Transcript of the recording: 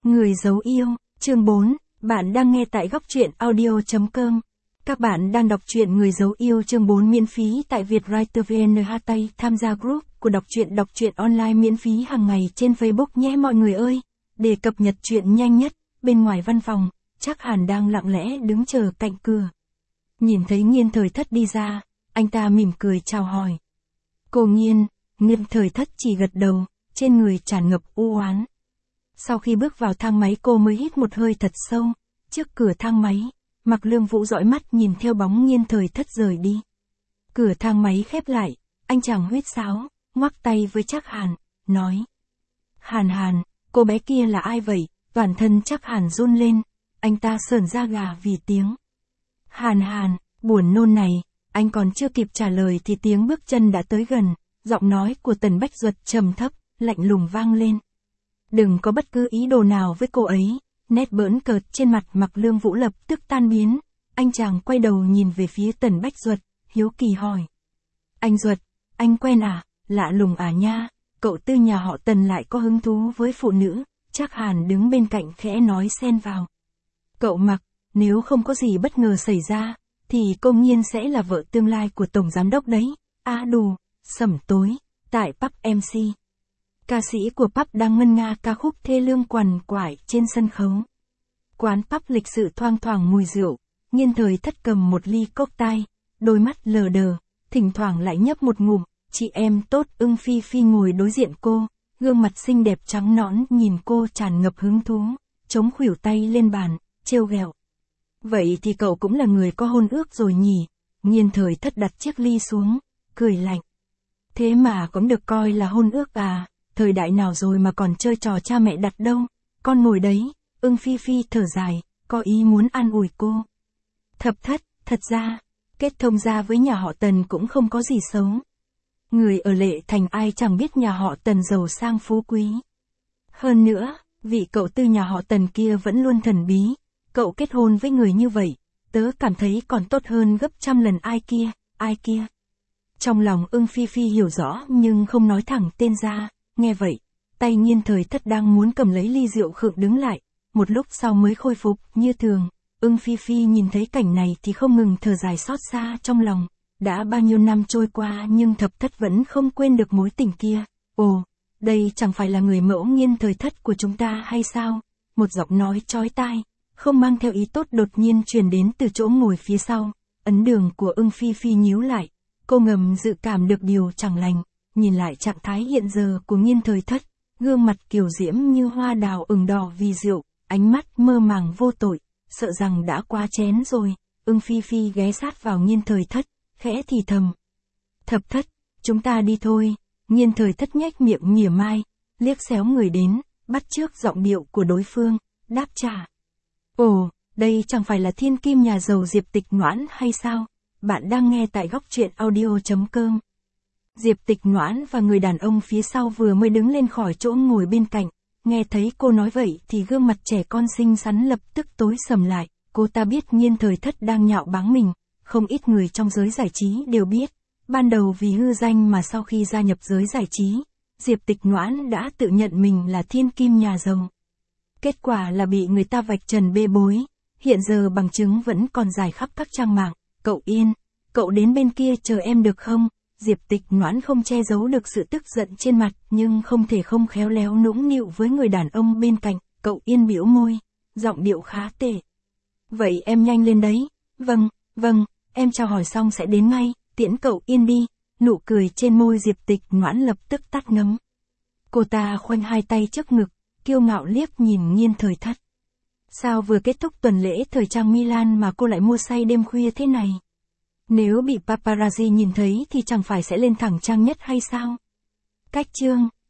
Người giấu yêu, chương 4, bạn đang nghe tại góc truyện audio.com. Các bạn đang đọc truyện Người giấu yêu chương 4 miễn phí tại Vietwriter VN. Tham gia group của đọc truyện online miễn phí hàng ngày trên Facebook nhé mọi người ơi. Để cập nhật truyện nhanh nhất, bên ngoài văn phòng, Trác Hàn đang lặng lẽ đứng chờ cạnh cửa. Nhìn thấy Nghiên Thời Thất đi ra, anh ta mỉm cười chào hỏi. Cô Nghiên, Nghiên Thời Thất chỉ gật đầu, trên người tràn ngập u oán. Sau khi bước vào thang máy cô mới hít một hơi thật sâu. Trước cửa thang máy, Mạc Lương Vũ dõi mắt nhìn theo bóng Nghiên Thời Thất rời đi. Cửa thang máy khép lại, anh chàng huýt sáo, ngoắc tay với Trác Hàn, nói. Hàn, cô bé kia là ai vậy? Toàn thân Trác Hàn run lên, anh ta sởn da gà vì tiếng. Hàn, buồn nôn này, anh còn chưa kịp trả lời thì tiếng bước chân đã tới gần, giọng nói của Tần Bách Duật trầm thấp, lạnh lùng vang lên. Đừng có bất cứ ý đồ nào với cô ấy. Nét bỡn cợt trên mặt Mạc Lương Vũ lập tức tan biến. Anh chàng quay đầu nhìn về phía Tần Bách Duật, hiếu kỳ hỏi. Anh Duật, anh quen à? Lạ lùng à nha, cậu Tư nhà họ Tần lại có hứng thú với phụ nữ. Trác Hàn đứng bên cạnh khẽ nói xen vào. Cậu Mạc, nếu không có gì bất ngờ xảy ra, thì cô Nghiên sẽ là vợ tương lai của Tổng Giám Đốc đấy. Đù, sẩm tối, tại pub MC. Ca sĩ của pub đang ngân nga ca khúc thê lương quằn quại trên sân khấu. Quán pub lịch sự thoang thoảng mùi rượu, Nghiên Thời Thất cầm một ly cocktail, đôi mắt lờ đờ, thỉnh thoảng lại nhấp một ngụm. Chị em tốt Ưng Phi Phi ngồi đối diện cô, gương mặt xinh đẹp trắng nõn nhìn cô tràn ngập hứng thú, chống khuỷu tay lên bàn, trêu ghẹo. Vậy thì cậu cũng là người có hôn ước rồi nhỉ? Nghiên Thời Thất đặt chiếc ly xuống, cười lạnh. Thế mà cũng được coi là hôn ước à? Thời đại nào rồi mà còn chơi trò cha mẹ đặt đâu, con ngồi đấy. Ưng Phi Phi thở dài, có ý muốn an ủi cô. Thập Thất, thật ra, kết thông gia với nhà họ Tần cũng không có gì xấu. Người ở Lệ Thành ai chẳng biết nhà họ Tần giàu sang phú quý. Hơn nữa, vị cậu Tư nhà họ Tần kia vẫn luôn thần bí. Cậu kết hôn với người như vậy, tớ cảm thấy còn tốt hơn gấp trăm lần ai kia. Trong lòng Ưng Phi Phi hiểu rõ nhưng không nói thẳng tên ra. Nghe vậy, tay Nghiên Thời Thất đang muốn cầm lấy ly rượu khựng đứng lại, một lúc sau mới khôi phục như thường. Ưng Phi Phi nhìn thấy cảnh này thì không ngừng thở dài xót xa trong lòng. Đã bao nhiêu năm trôi qua nhưng Thập Thất vẫn không quên được mối tình kia. Ồ, đây chẳng phải là người mẫu Nghiên Thời Thất của chúng ta hay sao? Một giọng nói chói tai, không mang theo ý tốt đột nhiên truyền đến từ chỗ ngồi phía sau. Ấn đường của Ưng Phi Phi nhíu lại, cô ngầm dự cảm được điều chẳng lành. Nhìn lại trạng thái hiện giờ của Nghiên Thời Thất, gương mặt kiều diễm như hoa đào ửng đỏ vì rượu, ánh mắt mơ màng vô tội, sợ rằng đã quá chén rồi. Ưng Phi Phi ghé sát vào Nghiên Thời Thất, khẽ thì thầm. Thập Thất, chúng ta đi thôi. Nghiên Thời Thất nhếch miệng mỉa mai, liếc xéo người đến, bắt chước giọng điệu của đối phương, đáp trả. Ồ, đây chẳng phải là thiên kim nhà giàu Diệp Tịch Noãn hay sao? Bạn đang nghe tại góc truyện audio.com. Diệp Tịch Noãn và người đàn ông phía sau vừa mới đứng lên khỏi chỗ ngồi bên cạnh, nghe thấy cô nói vậy thì gương mặt trẻ con xinh xắn lập tức tối sầm lại. Cô ta biết Nghiên Thời Thất đang nhạo báng mình, không ít người trong giới giải trí đều biết. Ban đầu vì hư danh mà sau khi gia nhập giới giải trí, Diệp Tịch Noãn đã tự nhận mình là thiên kim nhà giàu. Kết quả là bị người ta vạch trần bê bối, hiện giờ bằng chứng vẫn còn rải khắp các trang mạng. Cậu Yên, cậu đến bên kia chờ em được không? Diệp Tịch Noãn không che giấu được sự tức giận trên mặt nhưng không thể không khéo léo nũng nịu với người đàn ông bên cạnh. Cậu Yên bĩu môi, giọng điệu khá tệ. Vậy em nhanh lên đấy. Vâng, em chào hỏi xong sẽ đến ngay, tiễn cậu Yên đi. Nụ cười trên môi Diệp Tịch Noãn lập tức tắt ngấm. Cô ta khoanh hai tay trước ngực, kiêu ngạo liếc nhìn Nghiên Thời Thất. Sao vừa kết thúc tuần lễ thời trang Milan mà cô lại mua say đêm khuya thế này? Nếu bị paparazzi nhìn thấy thì chẳng phải sẽ lên thẳng trang nhất hay sao? Cách chương